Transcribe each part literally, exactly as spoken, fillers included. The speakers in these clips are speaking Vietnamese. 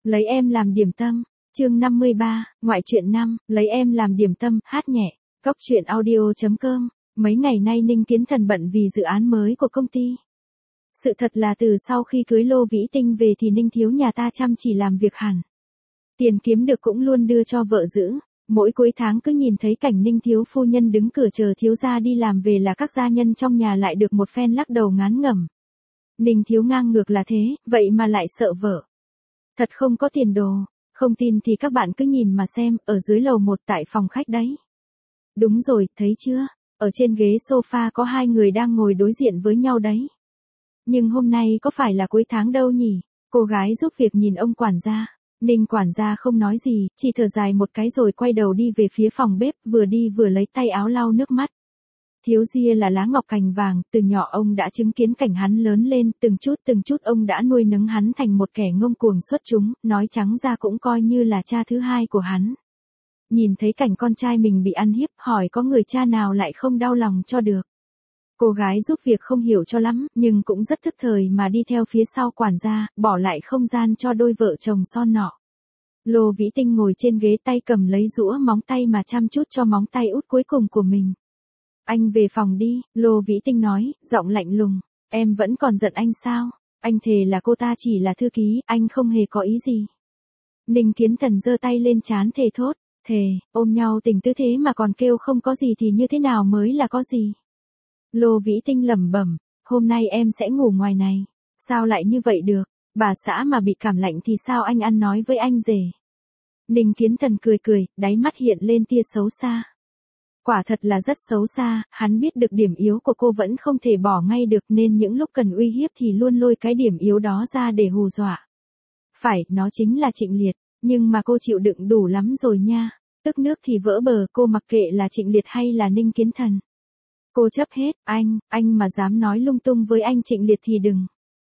lấy em làm điểm tâm, chương năm mươi ba, ngoại truyện năm, lấy em làm điểm tâm, hát nhẹ, cóc truyện audio chấm com. Mấy ngày nay Ninh Kiến Thần bận vì dự án mới của công ty. Sự thật là từ sau khi cưới Lô Vĩ Tinh về thì Ninh thiếu nhà ta chăm chỉ làm việc hẳn. Tiền kiếm được cũng luôn đưa cho vợ giữ. Mỗi cuối tháng cứ nhìn thấy cảnh Ninh thiếu phu nhân đứng cửa chờ thiếu gia đi làm về là các gia nhân trong nhà lại được một phen lắc đầu ngán ngẩm. Ninh thiếu ngang ngược là thế, vậy mà lại sợ vợ. Thật không có tiền đồ, không tin thì các bạn cứ nhìn mà xem, ở dưới lầu một tại phòng khách đấy. Đúng rồi, thấy chưa, ở trên ghế sofa có hai người đang ngồi đối diện với nhau đấy. Nhưng hôm nay có phải là cuối tháng đâu nhỉ? Cô gái giúp việc nhìn ông quản gia. Ninh quản gia không nói gì, chỉ thở dài một cái rồi quay đầu đi về phía phòng bếp, vừa đi vừa lấy tay áo lau nước mắt. Thiếu gia là lá ngọc cành vàng, từ nhỏ ông đã chứng kiến cảnh hắn lớn lên, từng chút từng chút ông đã nuôi nấng hắn thành một kẻ ngông cuồng xuất chúng, nói trắng ra cũng coi như là cha thứ hai của hắn. Nhìn thấy cảnh con trai mình bị ăn hiếp, hỏi có người cha nào lại không đau lòng cho được. Cô gái giúp việc không hiểu cho lắm, nhưng cũng rất thức thời mà đi theo phía sau quản gia, bỏ lại không gian cho đôi vợ chồng son nọ. Lô Vĩ Tinh ngồi trên ghế tay cầm lấy rũa móng tay mà chăm chút cho móng tay út cuối cùng của mình. Anh về phòng đi, Lô Vĩ Tinh nói, giọng lạnh lùng. Em vẫn còn giận anh sao? Anh thề là cô ta chỉ là thư ký, anh không hề có ý gì. Ninh Kiến Thần giơ tay lên trán thề thốt, thề, ôm nhau tình tư thế mà còn kêu không có gì thì như thế nào mới là có gì? Lô Vĩ Tinh lẩm bẩm, hôm nay em sẽ ngủ ngoài này. Sao lại như vậy được? Bà xã mà bị cảm lạnh thì sao anh ăn nói với anh rể? Ninh Kiến Thần cười cười, đáy mắt hiện lên tia xấu xa. Quả thật là rất xấu xa, hắn biết được điểm yếu của cô vẫn không thể bỏ ngay được nên những lúc cần uy hiếp thì luôn lôi cái điểm yếu đó ra để hù dọa. Phải, nó chính là Trịnh Liệt, nhưng mà cô chịu đựng đủ lắm rồi nha. Tức nước thì vỡ bờ, cô mặc kệ là Trịnh Liệt hay là Ninh Kiến Thần. Cô chấp hết, anh, anh mà dám nói lung tung với anh Trịnh Liệt thì đừng.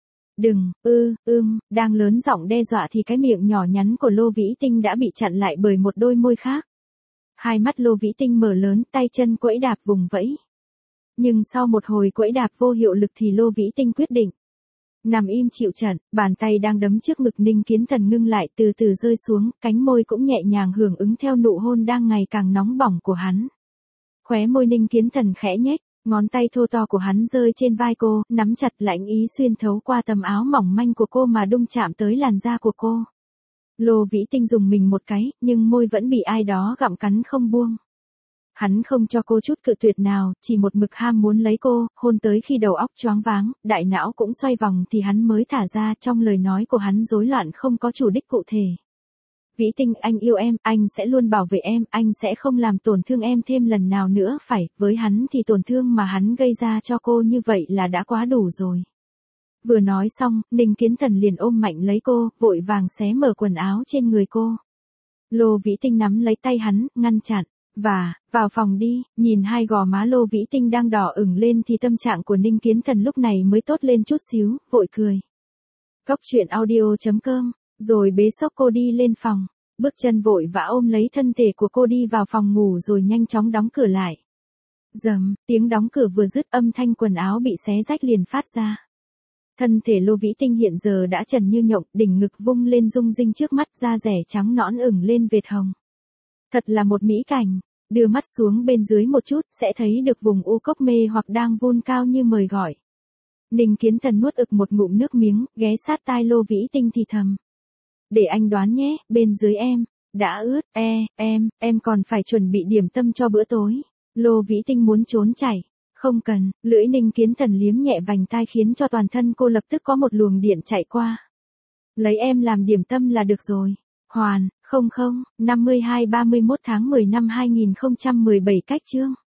Đừng, ư, ưm, đang lớn giọng đe dọa thì cái miệng nhỏ nhắn của Lô Vĩ Tinh đã bị chặn lại bởi một đôi môi khác. Hai mắt Lô Vĩ Tinh mở lớn, tay chân quẫy đạp vùng vẫy. Nhưng sau một hồi quẫy đạp vô hiệu lực thì Lô Vĩ Tinh quyết định. Nằm im chịu trận, bàn tay đang đấm trước ngực Ninh Kiến Thần ngưng lại từ từ rơi xuống, cánh môi cũng nhẹ nhàng hưởng ứng theo nụ hôn đang ngày càng nóng bỏng của hắn. Khóe môi Ninh Kiến Thần khẽ nhếch, ngón tay thô to của hắn rơi trên vai cô, nắm chặt lãnh ý xuyên thấu qua tấm áo mỏng manh của cô mà đung chạm tới làn da của cô. Lô Vĩ Tinh dùng mình một cái, nhưng môi vẫn bị ai đó gặm cắn không buông. Hắn không cho cô chút cự tuyệt nào, chỉ một mực ham muốn lấy cô, hôn tới khi đầu óc choáng váng, đại não cũng xoay vòng thì hắn mới thả ra, trong lời nói của hắn rối loạn không có chủ đích cụ thể. Vĩ Tinh, anh yêu em, anh sẽ luôn bảo vệ em, anh sẽ không làm tổn thương em thêm lần nào nữa, phải, với hắn thì tổn thương mà hắn gây ra cho cô như vậy là đã quá đủ rồi. Vừa nói xong, Ninh Kiến Thần liền ôm mạnh lấy cô, vội vàng xé mở quần áo trên người cô. Lô Vĩ Tinh nắm lấy tay hắn, ngăn chặn, và, vào phòng đi, nhìn hai gò má Lô Vĩ Tinh đang đỏ ửng lên thì tâm trạng của Ninh Kiến Thần lúc này mới tốt lên chút xíu, vội cười. Cóc truyện audio chấm com, rồi bế xốc cô đi lên phòng, bước chân vội vã ôm lấy thân thể của cô đi vào phòng ngủ rồi nhanh chóng đóng cửa lại. Dầm, tiếng đóng cửa vừa dứt âm thanh quần áo bị xé rách liền phát ra. Thân thể Lô Vĩ Tinh hiện giờ đã trần như nhộng, đỉnh ngực vung lên rung rinh trước mắt, da rẻ trắng nõn ửng lên vệt hồng. Thật là một mỹ cảnh, đưa mắt xuống bên dưới một chút, sẽ thấy được vùng u cốc mê hoặc đang vun cao như mời gọi. Ninh Kiến Thần nuốt ực một ngụm nước miếng, ghé sát tai Lô Vĩ Tinh thì thầm. Để anh đoán nhé, bên dưới em, đã ướt, e, em, em còn phải chuẩn bị điểm tâm cho bữa tối. Lô Vĩ Tinh muốn trốn chạy. Không cần, lưỡi Ninh Kiến Thần liếm nhẹ vành tai khiến cho toàn thân cô lập tức có một luồng điện chạy qua. Lấy em làm điểm tâm là được rồi. Hoàn, không không, năm mươi hai ba mươi mốt tháng mười năm hai nghìn không trăm mười bảy cách chương.